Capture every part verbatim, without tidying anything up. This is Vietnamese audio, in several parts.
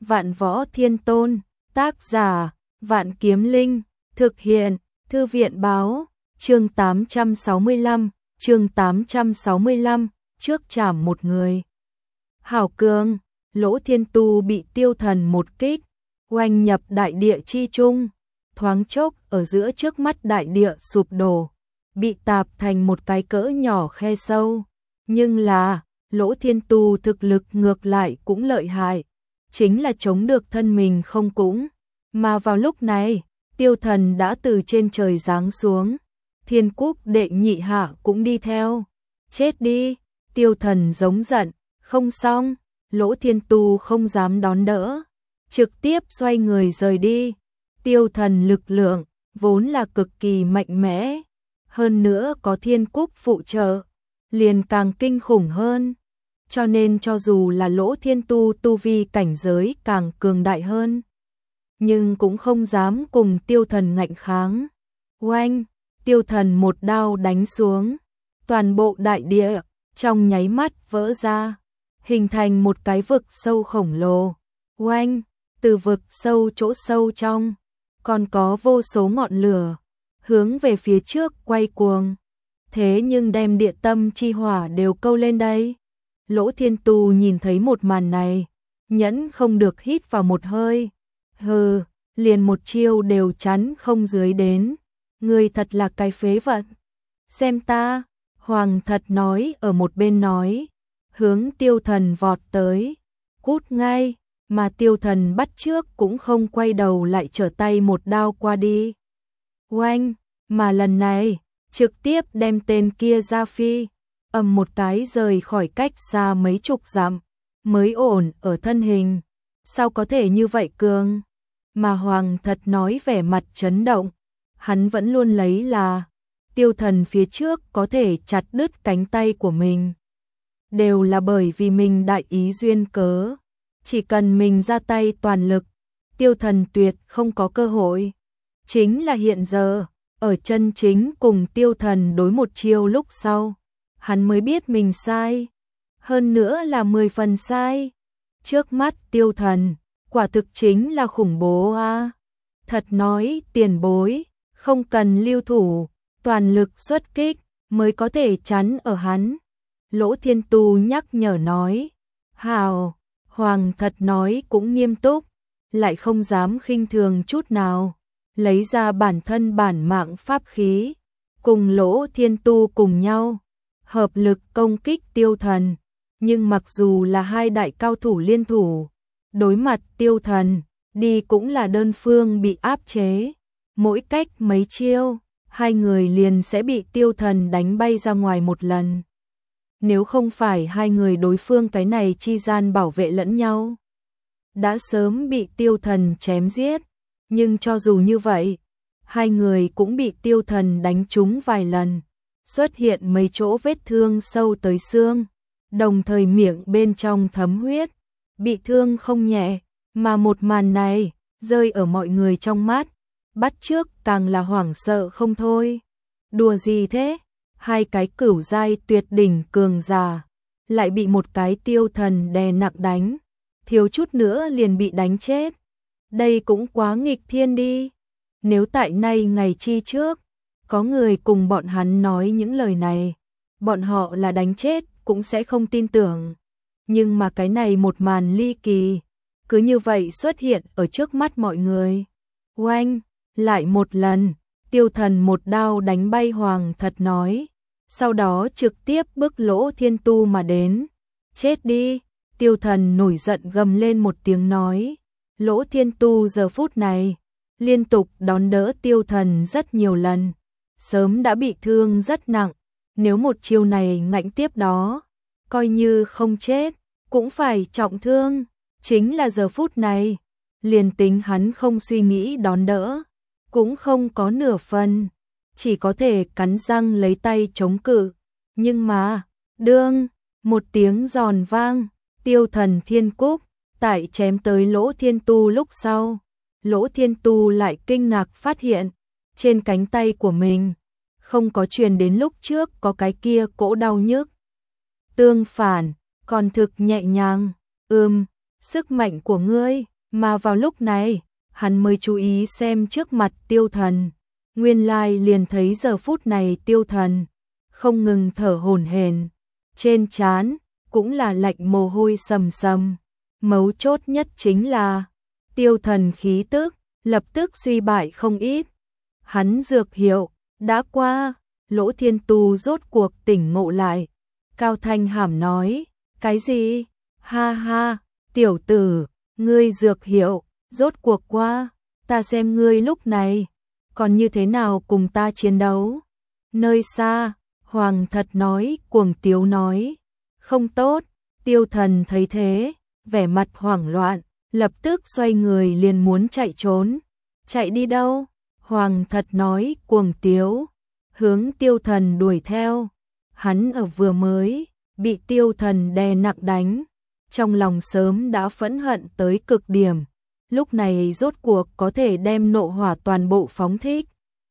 Vạn Võ Thiên Tôn, tác giả, Vạn Kiếm Linh, thực hiện, Thư viện báo, chương tám trăm sáu mươi lăm, chương tám trăm sáu mươi lăm, trước trảm một người. Hảo cường, Lỗ Thiên Tu bị Tiêu Thần một kích, oanh nhập đại địa chi trung, thoáng chốc ở giữa trước mắt đại địa sụp đổ, bị tạp thành một cái cỡ nhỏ khe sâu. Nhưng là, Lỗ Thiên Tu thực lực ngược lại cũng lợi hại, chính là chống được thân mình không cũng. Mà vào lúc này, Tiêu Thần đã từ trên trời giáng xuống, Thiên Cúc đệ nhị hạ cũng đi theo. Chết đi, Tiêu Thần giống giận, không xong, Lỗ Thiên Tu không dám đón đỡ, trực tiếp xoay người rời đi. Tiêu Thần lực lượng, vốn là cực kỳ mạnh mẽ, hơn nữa có Thiên Cúc phụ trợ, liền càng kinh khủng hơn. Cho nên cho dù là Lỗ Thiên Tu tu vi cảnh giới càng cường đại hơn, nhưng cũng không dám cùng Tiêu Thần ngạnh kháng. Oanh, Tiêu Thần một đao đánh xuống, toàn bộ đại địa trong nháy mắt vỡ ra, hình thành một cái vực sâu khổng lồ. Oanh, từ vực sâu chỗ sâu trong, còn có vô số ngọn lửa, hướng về phía trước quay cuồng. Thế nhưng đem địa tâm chi hỏa đều câu lên đây. Lỗ Thiên Tu nhìn thấy một màn này, nhẫn không được hít vào một hơi. Hừ, liền một chiêu đều chắn không dưới đến. Ngươi thật là cái phế vật. Xem ta, Hoàng Thật nói ở một bên nói, hướng Tiêu Thần vọt tới. Cút ngay, mà Tiêu Thần bắt trước cũng không quay đầu lại trở tay một đao qua đi. Oanh, mà lần này, trực tiếp đem tên kia ra phi, ầm một cái rời khỏi cách xa mấy chục dặm, mới ổn ở thân hình. Sao có thể như vậy cường? Mà Hoàng Thật nói vẻ mặt chấn động, hắn vẫn luôn lấy là Tiêu Thần phía trước có thể chặt đứt cánh tay của mình, đều là bởi vì mình đại ý duyên cớ. Chỉ cần mình ra tay toàn lực, Tiêu Thần tuyệt không có cơ hội. Chính là hiện giờ, ở chân chính cùng Tiêu Thần đối một chiêu lúc sau, hắn mới biết mình sai, hơn nữa là mười phần sai. Trước mắt Tiêu Thần, quả thực chính là khủng bố a. À. Thật nói tiền bối, không cần lưu thủ, toàn lực xuất kích mới có thể chắn ở hắn. Lỗ Thiên Tu nhắc nhở nói. Hào, Hoàng Thật nói cũng nghiêm túc, lại không dám khinh thường chút nào, lấy ra bản thân bản mạng pháp khí, cùng Lỗ Thiên Tu cùng nhau, hợp lực công kích Tiêu Thần. Nhưng mặc dù là hai đại cao thủ liên thủ, đối mặt Tiêu Thần, đi cũng là đơn phương bị áp chế. Mỗi cách mấy chiêu, hai người liền sẽ bị Tiêu Thần đánh bay ra ngoài một lần. Nếu không phải hai người đối phương cái này chi gian bảo vệ lẫn nhau, đã sớm bị Tiêu Thần chém giết. Nhưng cho dù như vậy, hai người cũng bị Tiêu Thần đánh trúng vài lần, xuất hiện mấy chỗ vết thương sâu tới xương, đồng thời miệng bên trong thấm huyết, bị thương không nhẹ. Mà một màn này, rơi ở mọi người trong mắt, bắt trước càng là hoảng sợ không thôi. Đùa gì thế? Hai cái cửu giai tuyệt đỉnh cường giả, lại bị một cái Tiêu Thần đè nặng đánh, thiếu chút nữa liền bị đánh chết. Đây cũng quá nghịch thiên đi. Nếu tại nay ngày chi trước, có người cùng bọn hắn nói những lời này, bọn họ là đánh chết cũng sẽ không tin tưởng. Nhưng mà cái này một màn ly kỳ, cứ như vậy xuất hiện ở trước mắt mọi người. Oanh, lại một lần, Tiêu Thần một đao đánh bay Hoàng Thật nói, sau đó trực tiếp bức Lỗ Thiên Tu mà đến. Chết đi, Tiêu Thần nổi giận gầm lên một tiếng nói. Lỗ Thiên Tu giờ phút này, liên tục đón đỡ Tiêu Thần rất nhiều lần, sớm đã bị thương rất nặng. Nếu một chiêu này ngạnh tiếp đó, coi như không chết, cũng phải trọng thương. Chính là giờ phút này, liền tính hắn không suy nghĩ đón đỡ, cũng không có nửa phần, chỉ có thể cắn răng lấy tay chống cự. Nhưng mà, đương, một tiếng giòn vang, Tiêu Thần Thiên Cúc, tại chém tới Lỗ Thiên Tu lúc sau, Lỗ Thiên Tu lại kinh ngạc phát hiện, trên cánh tay của mình, không có truyền đến lúc trước có cái kia cỗ đau nhức. Tương phản, còn thực nhẹ nhàng. Ừm, sức mạnh của ngươi, Mà vào lúc này, hắn mới chú ý xem trước mặt Tiêu Thần. Nguyên lai liền thấy giờ phút này Tiêu Thần không ngừng thở hổn hển, trên trán cũng là lạnh mồ hôi sầm sầm. Mấu chốt nhất chính là Tiêu Thần khí tức lập tức suy bại không ít. Hắn dược hiệu đã qua. Lỗ Thiên Tu rốt cuộc tỉnh ngộ lại, cao thanh hàm nói, cái gì? Ha ha, tiểu tử, ngươi dược hiệu rốt cuộc qua, ta xem ngươi lúc này còn như thế nào cùng ta chiến đấu. Nơi xa, Hoàng Thật nói cuồng tiếu nói, không tốt. Tiêu Thần thấy thế, vẻ mặt hoảng loạn, lập tức xoay người liền muốn chạy trốn. Chạy đi đâu? Hoàng Thật nói cuồng tiếu, hướng Tiêu Thần đuổi theo. Hắn ở vừa mới bị Tiêu Thần đè nặng đánh, trong lòng sớm đã phẫn hận tới cực điểm, lúc này rốt cuộc có thể đem nộ hỏa toàn bộ phóng thích.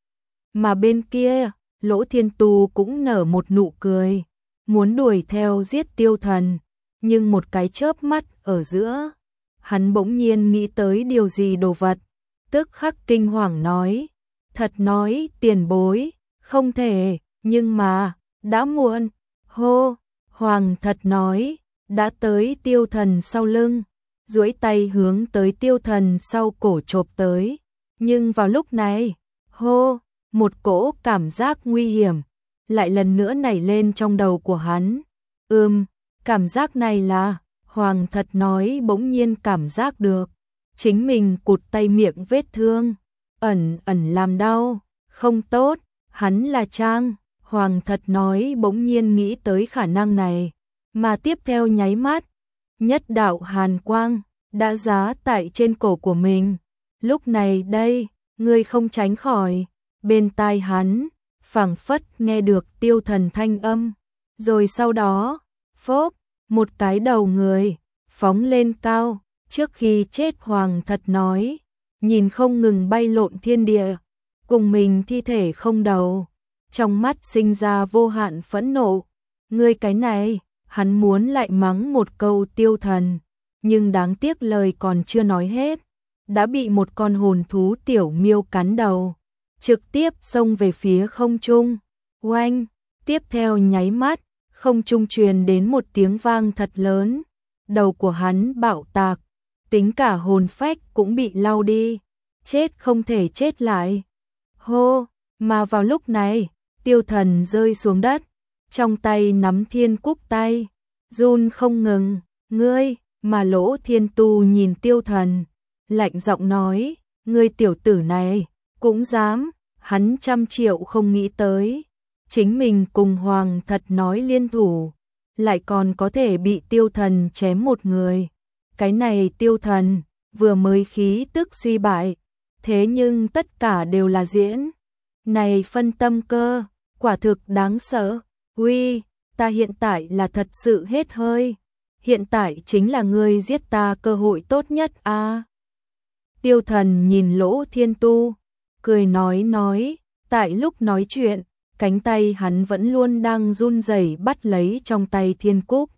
Mà bên kia, Lỗ Thiên Tu cũng nở một nụ cười, muốn đuổi theo giết Tiêu Thần, nhưng một cái chớp mắt ở giữa, hắn bỗng nhiên nghĩ tới điều gì đồ vật, tức khắc kinh hoàng nói, thật nói tiền bối, không thể, nhưng mà, đã muộn. Hô, Hoàng Thật nói, đã tới Tiêu Thần sau lưng, duỗi tay hướng tới Tiêu Thần sau cổ chộp tới. Nhưng vào lúc này, hô, một cỗ cảm giác nguy hiểm lại lần nữa nảy lên trong đầu của hắn. Ừm, cảm giác này là, Hoàng Thật nói bỗng nhiên cảm giác được chính mình cụt tay miệng vết thương, ẩn ẩn làm đau, không tốt, hắn là Trang. Hoàng Thật nói bỗng nhiên nghĩ tới khả năng này, mà tiếp theo nháy mắt, nhất đạo hàn quang đã giá tại trên cổ của mình. Lúc này đây, ngươi không tránh khỏi. Bên tai hắn, phảng phất nghe được Tiêu Thần thanh âm, rồi sau đó, phốp, một cái đầu người phóng lên cao. Trước khi chết Hoàng Thật nói, nhìn không ngừng bay lộn thiên địa, cùng mình thi thể không đầu, trong mắt sinh ra vô hạn phẫn nộ. Ngươi cái này, hắn muốn lại mắng một câu Tiêu Thần, nhưng đáng tiếc lời còn chưa nói hết, đã bị một con hồn thú tiểu miêu cắn đầu, trực tiếp xông về phía không trung. Oanh, tiếp theo nháy mắt, không trung truyền đến một tiếng vang thật lớn, đầu của hắn bạo tạc, tính cả hồn phách cũng bị lau đi, chết không thể chết lại. Hô, mà vào lúc này, Tiêu Thần rơi xuống đất, trong tay nắm thiên cúc tay, run không ngừng. Ngươi, mà Lỗ Thiên Tu nhìn Tiêu Thần, lạnh giọng nói, ngươi tiểu tử này, cũng dám. Hắn trăm triệu không nghĩ tới, chính mình cùng Hoàng Thật nói liên thủ, lại còn có thể bị Tiêu Thần chém một người. Cái này Tiêu Thần, vừa mới khí tức suy bại, thế nhưng tất cả đều là diễn. Này phân tâm cơ, quả thực đáng sợ. Uy, ta hiện tại là thật sự hết hơi. Hiện tại chính là ngươi giết ta cơ hội tốt nhất a. À. Tiêu Thần nhìn Lỗ Thiên Tu, cười nói nói, tại lúc nói chuyện, cánh tay hắn vẫn luôn đang run rẩy bắt lấy trong tay thiên cúc.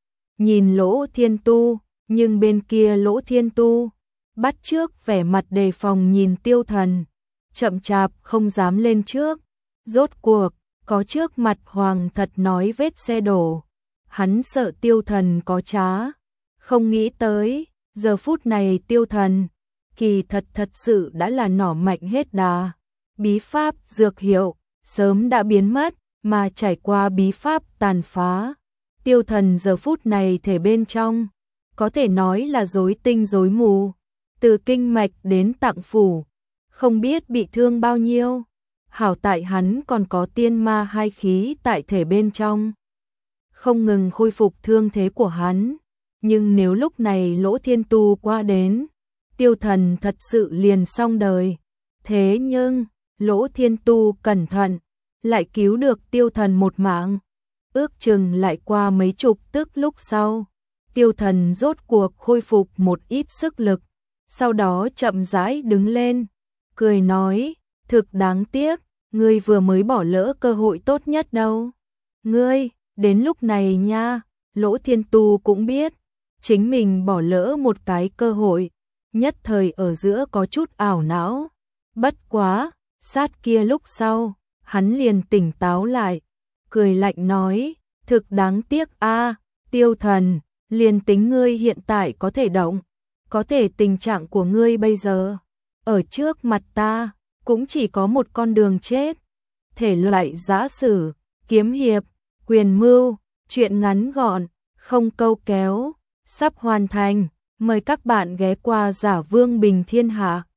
Nhìn Lỗ Thiên Tu, nhưng bên kia Lỗ Thiên Tu, bắt trước vẻ mặt đề phòng nhìn Tiêu Thần, chậm chạp không dám lên trước. Rốt cuộc, có trước mặt Hoàng Thật nói vết xe đổ, hắn sợ Tiêu Thần có trá, không nghĩ tới, giờ phút này Tiêu Thần, kỳ thật thật sự đã là nỏ mạnh hết đà. Bí pháp dược hiệu, sớm đã biến mất, mà trải qua bí pháp tàn phá. Tiêu Thần giờ phút này thể bên trong, có thể nói là rối tinh rối mù, từ kinh mạch đến tạng phủ, không biết bị thương bao nhiêu. Hảo tại hắn còn có tiên ma hai khí tại thể bên trong, không ngừng khôi phục thương thế của hắn. Nhưng nếu lúc này Lỗ Thiên Tu qua đến, Tiêu Thần thật sự liền xong đời. Thế nhưng, Lỗ Thiên Tu cẩn thận, lại cứu được Tiêu Thần một mạng. Ước chừng lại qua mấy chục tức lúc sau, Tiêu Thần rốt cuộc khôi phục một ít sức lực, sau đó chậm rãi đứng lên, cười nói, thực đáng tiếc, ngươi vừa mới bỏ lỡ cơ hội tốt nhất đâu. Ngươi, đến lúc này nha, Lỗ Thiên Tu cũng biết, chính mình bỏ lỡ một cái cơ hội, nhất thời ở giữa có chút ảo não. Bất quá, sát kia lúc sau, hắn liền tỉnh táo lại, cười lạnh nói, thực đáng tiếc a, Tiêu Thần, liền tính ngươi hiện tại có thể động, có thể tình trạng của ngươi bây giờ, ở trước mặt ta, cũng chỉ có một con đường chết. Thể loại giã sử, kiếm hiệp, quyền mưu, truyện ngắn gọn, không câu kéo, sắp hoàn thành, mời các bạn ghé qua Giả Vương Bình Thiên Hạ.